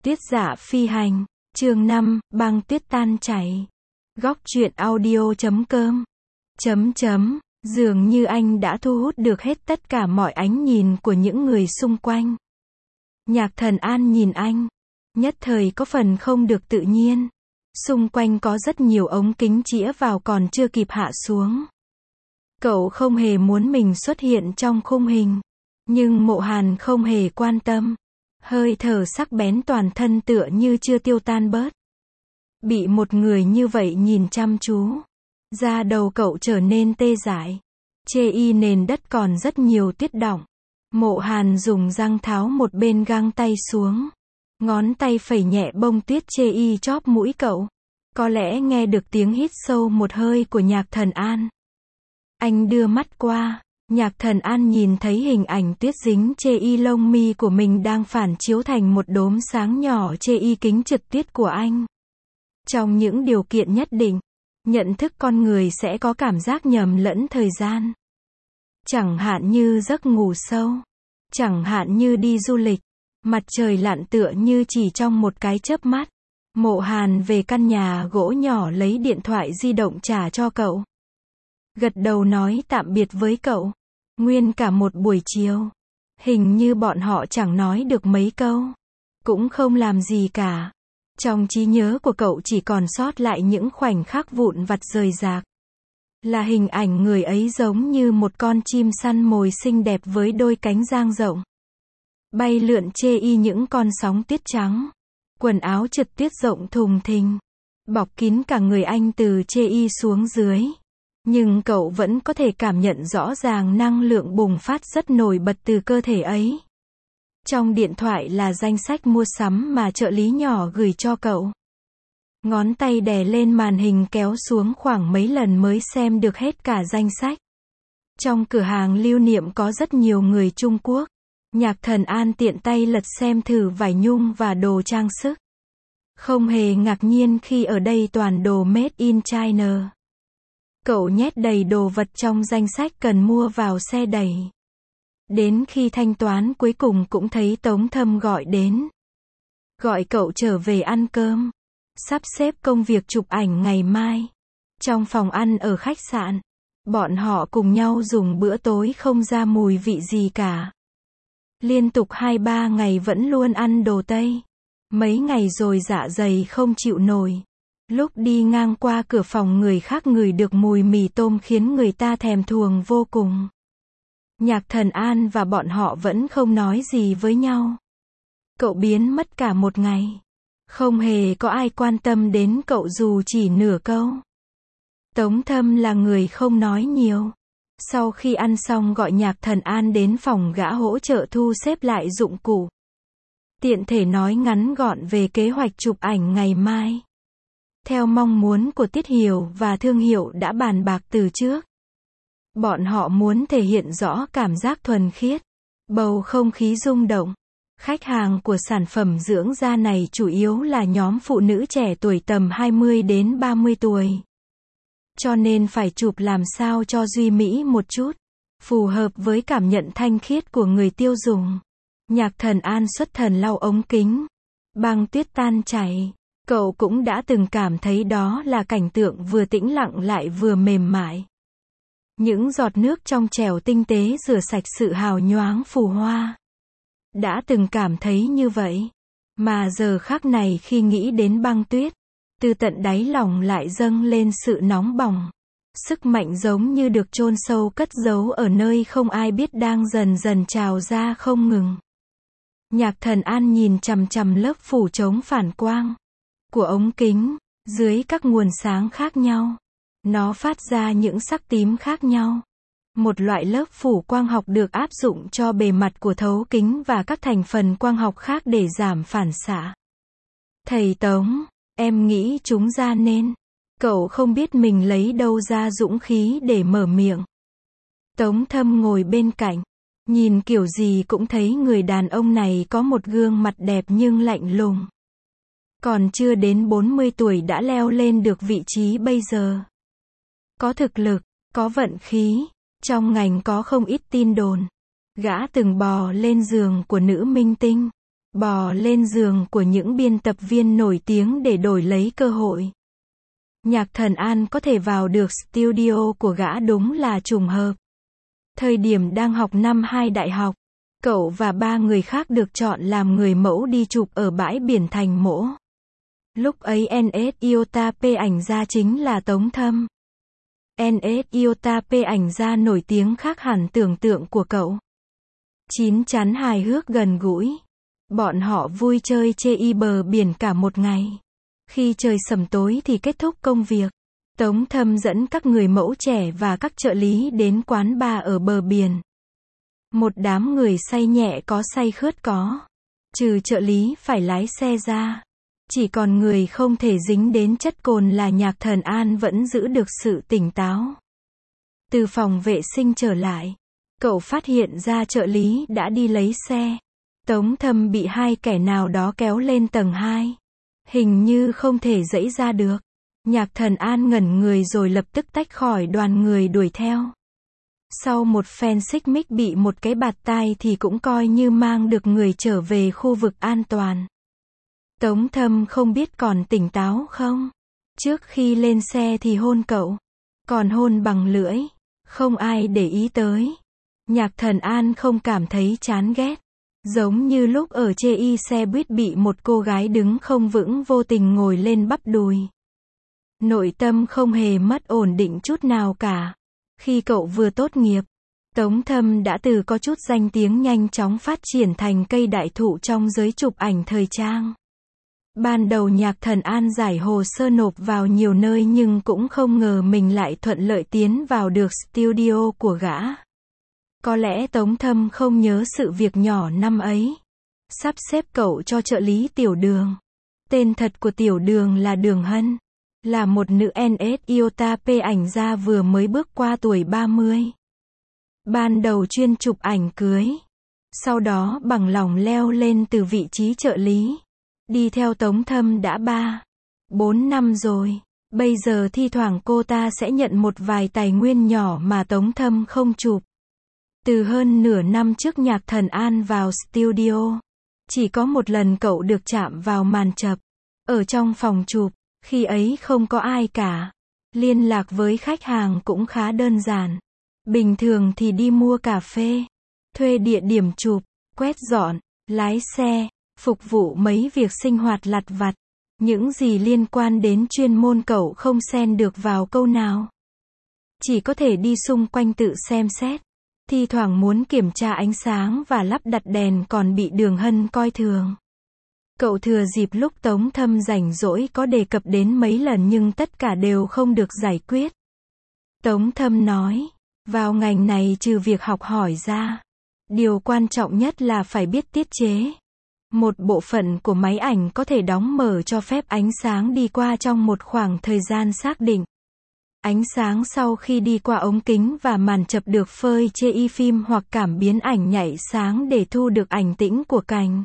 Tiết Dạ Phi Hành, chương 5, băng tuyết tan chảy. Góc truyện audio.com. Dường như anh đã thu hút được hết tất cả mọi ánh nhìn của những người xung quanh. Nhạc Thần An nhìn anh, nhất thời có phần không được tự nhiên. Xung quanh có rất nhiều ống kính chĩa vào còn chưa kịp hạ xuống. Cậu không hề muốn mình xuất hiện trong khung hình, nhưng Mộ Hàn không hề quan tâm. Hơi thở sắc bén toàn thân tựa như chưa tiêu tan bớt. Bị một người như vậy nhìn chăm chú, da đầu cậu trở nên tê dại. Chê y nền đất còn rất nhiều tuyết đọng. Mộ Hàn dùng răng tháo một bên găng tay xuống. Ngón tay phẩy nhẹ bông tuyết chê y chóp mũi cậu. Có lẽ nghe được tiếng hít sâu một hơi của Nhạc Thần An. Anh đưa mắt qua. Nhạc Thần An nhìn thấy hình ảnh tuyết dính chê y lông mi của mình đang phản chiếu thành một đốm sáng nhỏ chê y kính trượt tuyết của anh. Trong những điều kiện nhất định, nhận thức con người sẽ có cảm giác nhầm lẫn thời gian. Chẳng hạn như giấc ngủ sâu, chẳng hạn như đi du lịch, mặt trời lặn tựa như chỉ trong một cái chớp mắt. Mộ Hàn về căn nhà gỗ nhỏ lấy điện thoại di động trả cho cậu. Gật đầu nói tạm biệt với cậu. Nguyên cả một buổi chiều, hình như bọn họ chẳng nói được mấy câu, cũng không làm gì cả. Trong trí nhớ của cậu chỉ còn sót lại những khoảnh khắc vụn vặt rời rạc. Là hình ảnh người ấy giống như một con chim săn mồi xinh đẹp với đôi cánh dang rộng. Bay lượn chê y những con sóng tuyết trắng. Quần áo trượt tuyết rộng thùng thình, bọc kín cả người anh từ chê y xuống dưới. Nhưng cậu vẫn có thể cảm nhận rõ ràng năng lượng bùng phát rất nổi bật từ cơ thể ấy. Trong điện thoại là danh sách mua sắm mà trợ lý nhỏ gửi cho cậu. Ngón tay đè lên màn hình kéo xuống khoảng mấy lần mới xem được hết cả danh sách. Trong cửa hàng lưu niệm có rất nhiều người Trung Quốc. Nhạc Thần An tiện tay lật xem thử vải nhung và đồ trang sức. Không hề ngạc nhiên khi ở đây toàn đồ made in China. Cậu nhét đầy đồ vật trong danh sách cần mua vào xe đẩy. Đến khi thanh toán cuối cùng cũng thấy Tống Thâm gọi đến. Gọi cậu trở về ăn cơm. Sắp xếp công việc chụp ảnh ngày mai. Trong phòng ăn ở khách sạn, bọn họ cùng nhau dùng bữa tối không ra mùi vị gì cả. Liên tục 2-3 ngày vẫn luôn ăn đồ Tây. Mấy ngày rồi dạ dày không chịu nổi. Lúc đi ngang qua cửa phòng người khác ngửi được mùi mì tôm khiến người ta thèm thuồng vô cùng. Nhạc Thần An và bọn họ vẫn không nói gì với nhau. Cậu biến mất cả một ngày. Không hề có ai quan tâm đến cậu dù chỉ nửa câu. Tống Thâm là người không nói nhiều. Sau khi ăn xong gọi Nhạc Thần An đến phòng gã hỗ trợ thu xếp lại dụng cụ. Tiện thể nói ngắn gọn về kế hoạch chụp ảnh ngày mai. Theo mong muốn của Tiết Hiểu và thương hiệu đã bàn bạc từ trước. Bọn họ muốn thể hiện rõ cảm giác thuần khiết, bầu không khí rung động. Khách hàng của sản phẩm dưỡng da này chủ yếu là nhóm phụ nữ trẻ tuổi tầm 20 đến 30 tuổi. Cho nên phải chụp làm sao cho duy mỹ một chút, phù hợp với cảm nhận thanh khiết của người tiêu dùng. Nhạc Thần An xuất thần lau ống kính. Băng tuyết tan chảy. Cậu cũng đã từng cảm thấy đó là cảnh tượng vừa tĩnh lặng lại vừa mềm mại. Những giọt nước trong trẻo tinh tế rửa sạch sự hào nhoáng phù hoa. Đã từng cảm thấy như vậy. Mà giờ khắc này khi nghĩ đến băng tuyết, từ tận đáy lòng lại dâng lên sự nóng bỏng. Sức mạnh giống như được chôn sâu cất giấu ở nơi không ai biết đang dần dần trào ra không ngừng. Nhạc Thần An nhìn chằm chằm lớp phủ chống phản quang của ống kính, dưới các nguồn sáng khác nhau. Nó phát ra những sắc tím khác nhau. Một loại lớp phủ quang học được áp dụng cho bề mặt của thấu kính và các thành phần quang học khác để giảm phản xạ. Thầy Tống, em nghĩ chúng ra nên. Cậu không biết mình lấy đâu ra dũng khí để mở miệng. Tống Thâm ngồi bên cạnh. Nhìn kiểu gì cũng thấy người đàn ông này có một gương mặt đẹp nhưng lạnh lùng. Còn chưa đến 40 tuổi đã leo lên được vị trí bây giờ. Có thực lực, có vận khí. Trong ngành có không ít tin đồn. Gã từng bò lên giường của nữ minh tinh. bò lên giường của những biên tập viên nổi tiếng để đổi lấy cơ hội. Nhạc Thần An có thể vào được studio của gã đúng là trùng hợp. Thời điểm đang học năm 2 đại học, cậu và 3 người khác được chọn làm người mẫu đi chụp ở bãi biển Thành Mỗ. Lúc ấy NS Iota P ảnh gia chính là Tống Thâm. NS Iota P ảnh gia nổi tiếng khác hẳn tưởng tượng của cậu. Chín chắn hài hước gần gũi. Bọn họ vui chơi chê bờ biển cả một ngày. Khi trời sầm tối thì kết thúc công việc. Tống Thâm dẫn các người mẫu trẻ và các trợ lý đến quán bar ở bờ biển. Một đám người say nhẹ có say khướt có. Trừ trợ lý phải lái xe ra. Chỉ còn người không thể dính đến chất cồn là Nhạc Thần An vẫn giữ được sự tỉnh táo. Từ phòng vệ sinh trở lại, cậu phát hiện ra trợ lý đã đi lấy xe. Tống Thâm bị 2 kẻ nào đó kéo lên tầng 2. Hình như không thể giãy ra được. Nhạc Thần An ngẩn người rồi lập tức tách khỏi đoàn người đuổi theo. Sau một phen xích mích bị một cái bạt tai thì cũng coi như mang được người trở về khu vực an toàn. Tống Thâm không biết còn tỉnh táo không? Trước khi lên xe thì hôn cậu. Còn hôn bằng lưỡi. Không ai để ý tới. Nhạc Thần An không cảm thấy chán ghét. Giống như lúc ở chê xe buýt bị một cô gái đứng không vững vô tình ngồi lên bắp đùi. Nội tâm không hề mất ổn định chút nào cả. Khi cậu vừa tốt nghiệp, Tống Thâm đã từ có chút danh tiếng nhanh chóng phát triển thành cây đại thụ trong giới chụp ảnh thời trang. Ban đầu Nhạc Thần An giải hồ sơ nộp vào nhiều nơi nhưng cũng không ngờ mình lại thuận lợi tiến vào được studio của gã. Có lẽ Tống Thâm không nhớ sự việc nhỏ năm ấy. Sắp xếp cậu cho trợ lý Tiểu Đường. Tên thật của Tiểu Đường là Đường Hân. Là một nữ NS Iota P ảnh gia vừa mới bước qua tuổi 30. Ban đầu chuyên chụp ảnh cưới. Sau đó bằng lòng leo lên từ vị trí trợ lý. Đi theo Tống Thâm đã 3-4 năm rồi. Bây giờ thi thoảng cô ta sẽ nhận một vài tài nguyên nhỏ mà Tống Thâm không chụp. Từ hơn nửa năm trước Nhạc Thần An vào studio. Chỉ có một lần cậu được chạm vào màn chập. Ở trong phòng chụp. Khi ấy không có ai cả. Liên lạc với khách hàng cũng khá đơn giản. Bình thường thì đi mua cà phê. Thuê địa điểm chụp. Quét dọn. Lái xe. Phục vụ mấy việc sinh hoạt lặt vặt. Những gì liên quan đến chuyên môn cậu không xen được vào câu nào. Chỉ có thể đi xung quanh tự xem xét. Thi thoảng muốn kiểm tra ánh sáng và lắp đặt đèn còn bị Đường Hân coi thường. Cậu thừa dịp lúc Tống Thâm rảnh rỗi có đề cập đến mấy lần nhưng tất cả đều không được giải quyết. Tống Thâm nói, vào ngành này trừ việc học hỏi ra, điều quan trọng nhất là phải biết tiết chế. Một bộ phận của máy ảnh có thể đóng mở cho phép ánh sáng đi qua trong một khoảng thời gian xác định. Ánh sáng sau khi đi qua ống kính và màn chập được phơi chê phim hoặc cảm biến ảnh nhảy sáng để thu được ảnh tĩnh của cảnh.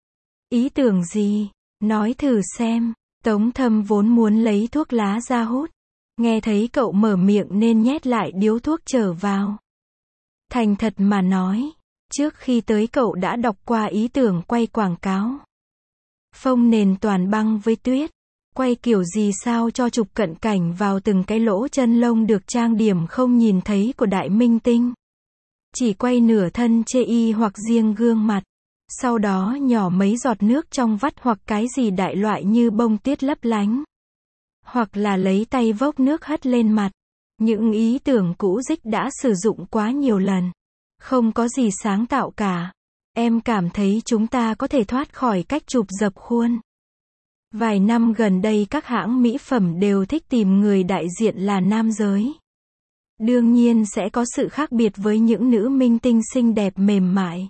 Ý tưởng gì? Nói thử xem. Tống Thâm vốn muốn lấy thuốc lá ra hút. Nghe thấy cậu mở miệng nên nhét lại điếu thuốc trở vào. Thành thật mà nói, trước khi tới cậu đã đọc qua ý tưởng quay quảng cáo. Phông nền toàn băng với tuyết. Quay kiểu gì sao cho chụp cận cảnh vào từng cái lỗ chân lông được trang điểm không nhìn thấy của đại minh tinh. Chỉ quay nửa thân chê hoặc riêng gương mặt. Sau đó nhỏ mấy giọt nước trong vắt hoặc cái gì đại loại như bông tuyết lấp lánh. Hoặc là lấy tay vốc nước hất lên mặt. Những ý tưởng cũ rích đã sử dụng quá nhiều lần. Không có gì sáng tạo cả. Em cảm thấy chúng ta có thể thoát khỏi cách chụp dập khuôn. Vài năm gần đây các hãng mỹ phẩm đều thích tìm người đại diện là nam giới. Đương nhiên sẽ có sự khác biệt với những nữ minh tinh xinh đẹp mềm mại.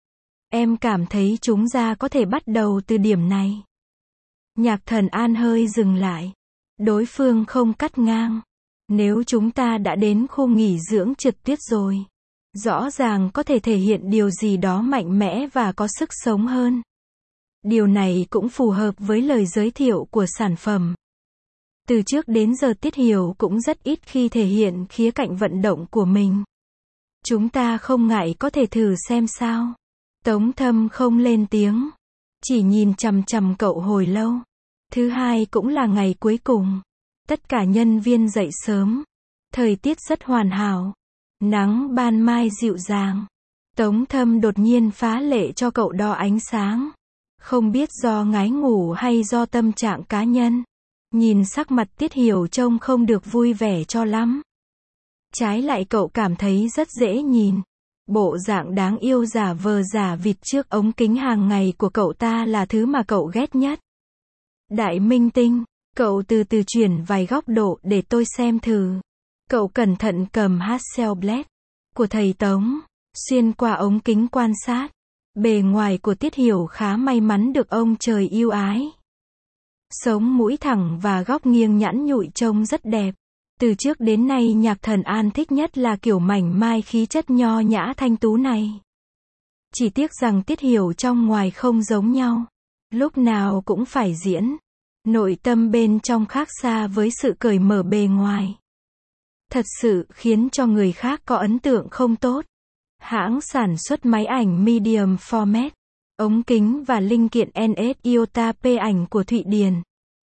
Em cảm thấy chúng ta có thể bắt đầu từ điểm này. Nhạc Thần An hơi dừng lại. Đối phương không cắt ngang. Nếu chúng ta đã đến khu nghỉ dưỡng trượt tuyết rồi, rõ ràng có thể thể hiện điều gì đó mạnh mẽ và có sức sống hơn. Điều này cũng phù hợp với lời giới thiệu của sản phẩm. Từ trước đến giờ Tiết Hiểu cũng rất ít khi thể hiện khía cạnh vận động của mình. Chúng ta không ngại có thể thử xem sao. Tống Thâm không lên tiếng. chỉ nhìn chằm chằm cậu hồi lâu. Thứ hai cũng là ngày cuối cùng. Tất cả nhân viên dậy sớm. Thời tiết rất hoàn hảo. Nắng ban mai dịu dàng. Tống Thâm đột nhiên phá lệ cho cậu đo ánh sáng. Không biết do ngái ngủ hay do tâm trạng cá nhân. Nhìn sắc mặt Tiết Hiểu trông không được vui vẻ cho lắm. Trái lại cậu cảm thấy rất dễ nhìn. Bộ dạng đáng yêu giả vờ giả vịt trước ống kính hàng ngày của cậu ta là thứ mà cậu ghét nhất. Đại minh tinh, cậu từ từ chuyển vài góc độ để tôi xem thử. Cậu cẩn thận cầm Hasselblad của thầy Tống, xuyên qua ống kính quan sát. Bề ngoài của Tiết Hiểu khá may mắn được ông trời yêu ái. Sống mũi thẳng và góc nghiêng nhẵn nhụi trông rất đẹp. Từ trước đến nay Nhạc Thần An thích nhất là kiểu mảnh mai khí chất nho nhã thanh tú này. Chỉ tiếc rằng Tiết Hiểu trong ngoài không giống nhau. Lúc nào cũng phải diễn. Nội tâm bên trong khác xa với sự cởi mở bề ngoài. Thật sự khiến cho người khác có ấn tượng không tốt. Hãng sản xuất máy ảnh medium format, ống kính và linh kiện NS Iota P ảnh của Thụy Điển.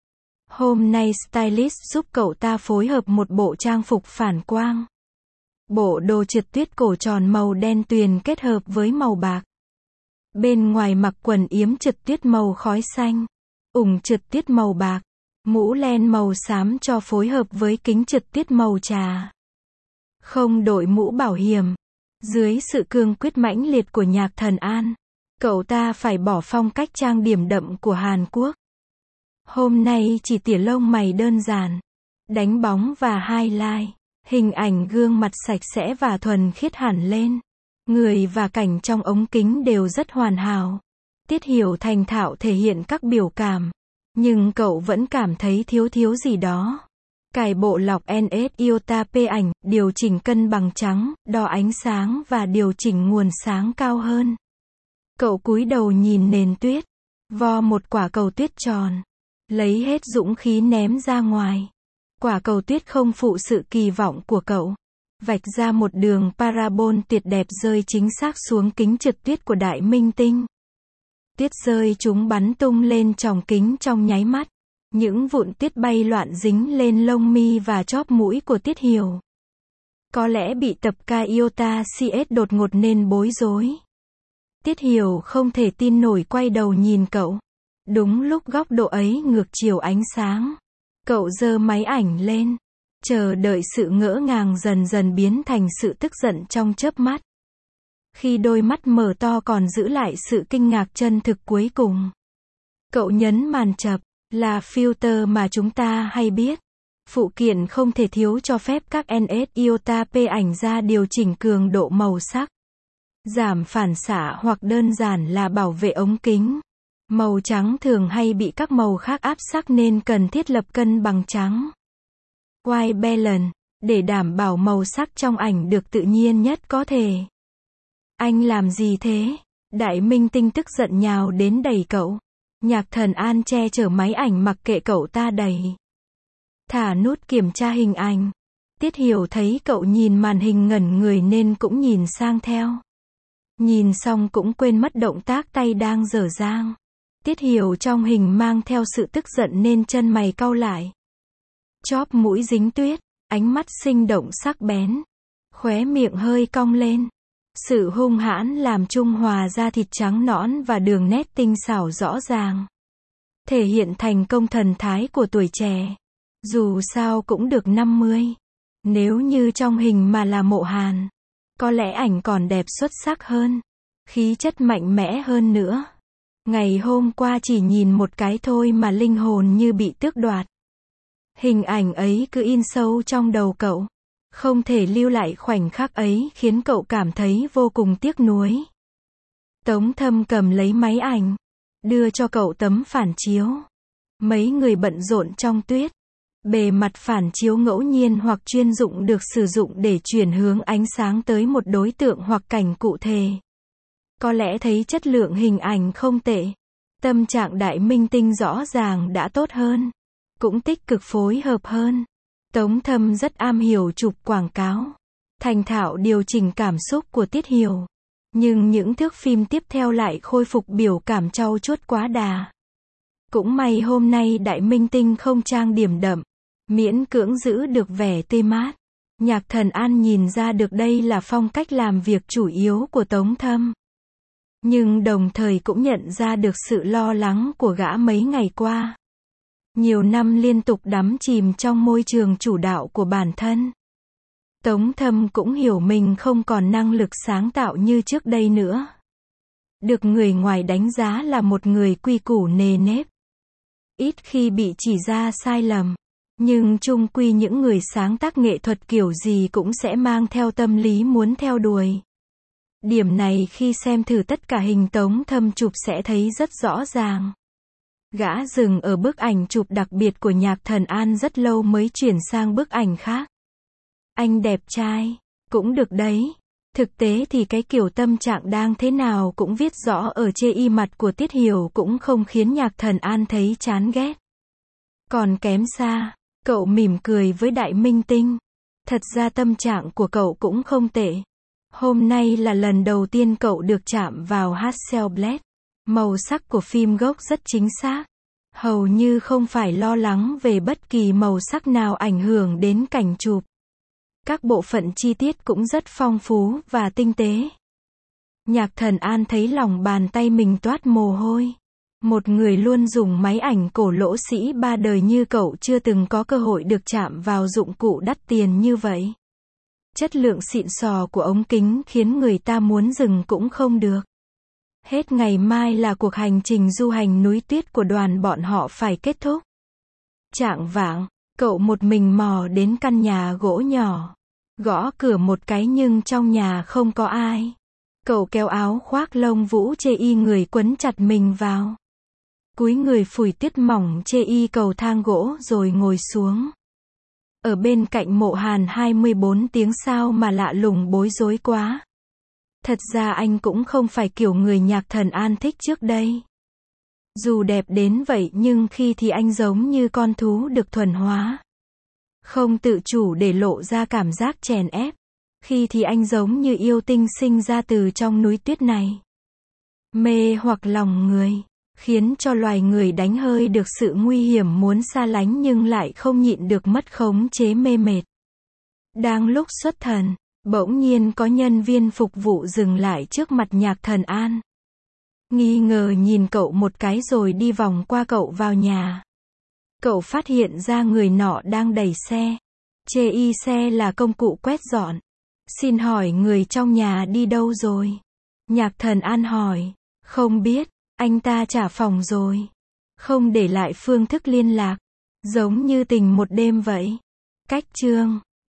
Hôm nay stylist giúp cậu ta phối hợp một bộ trang phục phản quang. Bộ đồ trượt tuyết cổ tròn màu đen tuyền kết hợp với màu bạc. Bên ngoài mặc quần yếm trượt tuyết màu khói xanh, ủng trượt tuyết màu bạc, mũ len màu xám cho phối hợp với kính trượt tuyết màu trà. Không đội mũ bảo hiểm. Dưới sự cương quyết mãnh liệt của Nhạc Thần An, cậu ta phải bỏ phong cách trang điểm đậm của Hàn Quốc. Hôm nay chỉ tỉa lông mày đơn giản, đánh bóng và highlight, hình ảnh gương mặt sạch sẽ và thuần khiết hẳn lên. Người và cảnh trong ống kính đều rất hoàn hảo. Tiết Hiểu thành thạo thể hiện các biểu cảm, nhưng cậu vẫn cảm thấy thiếu gì đó. Cài bộ lọc NS Iota P ảnh, điều chỉnh cân bằng trắng, đo ánh sáng và điều chỉnh nguồn sáng cao hơn. Cậu cúi đầu nhìn nền tuyết, vo một quả cầu tuyết tròn, lấy hết dũng khí ném ra ngoài. Quả cầu tuyết không phụ sự kỳ vọng của cậu, vạch ra một đường parabol tuyệt đẹp rơi chính xác xuống kính trượt tuyết của đại minh tinh. Tuyết rơi chúng bắn tung lên tròng kính trong nháy mắt. Những vụn tuyết bay loạn dính lên lông mi và chóp mũi của Tiết Hiểu. Có lẽ bị tập ca Iota CS đột ngột nên bối rối. Tiết Hiểu không thể tin nổi quay đầu nhìn cậu. Đúng lúc góc độ ấy ngược chiều ánh sáng. Cậu giơ máy ảnh lên. Chờ đợi sự ngỡ ngàng dần dần biến thành sự tức giận trong chớp mắt. Khi đôi mắt mở to còn giữ lại sự kinh ngạc chân thực cuối cùng. Cậu nhấn màn chập. Là filter mà chúng ta hay biết. Phụ kiện không thể thiếu cho phép các NS Iota P ảnh ra điều chỉnh cường độ màu sắc, giảm phản xạ hoặc đơn giản là bảo vệ ống kính. Màu trắng thường hay bị các màu khác áp sắc nên cần thiết lập cân bằng trắng. White balance, để đảm bảo màu sắc trong ảnh được tự nhiên nhất có thể. Anh làm gì thế? Đại minh tinh tức giận nhào đến đẩy cậu. Nhạc Thần An che chở máy ảnh mặc kệ cậu ta đẩy. Thả nút kiểm tra hình ảnh. Tiết Hiểu thấy cậu nhìn màn hình ngẩn người nên cũng nhìn sang theo. Nhìn xong cũng quên mất động tác tay đang dở dang. Tiết Hiểu trong hình mang theo sự tức giận nên chân mày cau lại. Chóp mũi dính tuyết, ánh mắt sinh động sắc bén. Khóe miệng hơi cong lên. Sự hung hãn làm trung hòa ra thịt trắng nõn và đường nét tinh xảo rõ ràng. Thể hiện thành công thần thái của tuổi trẻ. Dù sao cũng được 50. Nếu như trong hình mà là Mộ Hàn, có lẽ ảnh còn đẹp xuất sắc hơn. Khí chất mạnh mẽ hơn nữa. Ngày hôm qua chỉ nhìn một cái thôi mà linh hồn như bị tước đoạt. Hình ảnh ấy cứ in sâu trong đầu cậu. Không thể lưu lại khoảnh khắc ấy khiến cậu cảm thấy vô cùng tiếc nuối. Tống Thâm cầm lấy máy ảnh, đưa cho cậu tấm phản chiếu. Mấy người bận rộn trong tuyết. Bề mặt phản chiếu ngẫu nhiên hoặc chuyên dụng được sử dụng để chuyển hướng ánh sáng tới một đối tượng hoặc cảnh cụ thể. Có lẽ thấy chất lượng hình ảnh không tệ. Tâm trạng đại minh tinh rõ ràng đã tốt hơn. Cũng tích cực phối hợp hơn. Tống Thâm rất am hiểu chụp quảng cáo. Thành thạo điều chỉnh cảm xúc của Tiết Hiểu. Nhưng những thước phim tiếp theo lại khôi phục biểu cảm trau chuốt quá đà. Cũng may hôm nay đại minh tinh không trang điểm đậm, miễn cưỡng giữ được vẻ tươi mát. Nhạc Thần An nhìn ra được đây là phong cách làm việc chủ yếu của Tống Thâm. Nhưng đồng thời cũng nhận ra được sự lo lắng của gã mấy ngày qua. Nhiều năm liên tục đắm chìm trong môi trường chủ đạo của bản thân. Tống Thâm cũng hiểu mình không còn năng lực sáng tạo như trước đây nữa. Được người ngoài đánh giá là một người quy củ nề nếp. Ít khi bị chỉ ra sai lầm. Nhưng chung quy những người sáng tác nghệ thuật kiểu gì cũng sẽ mang theo tâm lý muốn theo đuổi. Điểm này khi xem thử tất cả hình Tống Thâm chụp sẽ thấy rất rõ ràng. Gã dừng ở bức ảnh chụp đặc biệt của Nhạc Thần An rất lâu mới chuyển sang bức ảnh khác. Anh đẹp trai, cũng được đấy. Thực tế thì cái kiểu tâm trạng đang thế nào cũng viết rõ ở chê y mặt của Tiết Hiểu cũng không khiến Nhạc Thần An thấy chán ghét. Còn kém xa, cậu mỉm cười với đại minh tinh. Thật ra tâm trạng của cậu cũng không tệ. Hôm nay là lần đầu tiên cậu được chạm vào Hasselblad. Màu sắc của phim gốc rất chính xác. Hầu như không phải lo lắng về bất kỳ màu sắc nào ảnh hưởng đến cảnh chụp. Các bộ phận chi tiết cũng rất phong phú và tinh tế. Nhạc Thần An thấy lòng bàn tay mình toát mồ hôi. Một người luôn dùng máy ảnh cổ lỗ sĩ ba đời như cậu chưa từng có cơ hội được chạm vào dụng cụ đắt tiền như vậy. Chất lượng xịn sò của ống kính khiến người ta muốn dừng cũng không được. Hết ngày mai là cuộc hành trình du hành núi tuyết của đoàn bọn họ phải kết thúc. Chạng vạng, cậu một mình mò đến căn nhà gỗ nhỏ. Gõ cửa một cái nhưng trong nhà không có ai. Cậu kéo áo khoác lông vũ chê y người quấn chặt mình vào. Cúi người phủi tuyết mỏng chê y cầu thang gỗ rồi ngồi xuống. Ở bên cạnh Mộ Hàn 24 tiếng sao mà lạ lùng bối rối quá. Thật ra anh cũng không phải kiểu người Nhạc Thần An thích trước đây. Dù đẹp đến vậy nhưng khi thì anh giống như con thú được thuần hóa. Không tự chủ để lộ ra cảm giác chèn ép. Khi thì anh giống như yêu tinh sinh ra từ trong núi tuyết này. Mê hoặc lòng người, khiến cho loài người đánh hơi được sự nguy hiểm muốn xa lánh nhưng lại không nhịn được mất khống chế mê mệt. Đang lúc xuất thần, bỗng nhiên có nhân viên phục vụ dừng lại trước mặt Nhạc Thần An. Nghi ngờ nhìn cậu một cái rồi đi vòng qua cậu vào nhà. Cậu phát hiện ra người nọ đang đẩy xe. Chê y xe là công cụ quét dọn. Xin hỏi người trong nhà đi đâu rồi? Nhạc Thần An hỏi. Không biết, anh ta trả phòng rồi. Không để lại phương thức liên lạc. Giống như tình một đêm vậy. Cách chương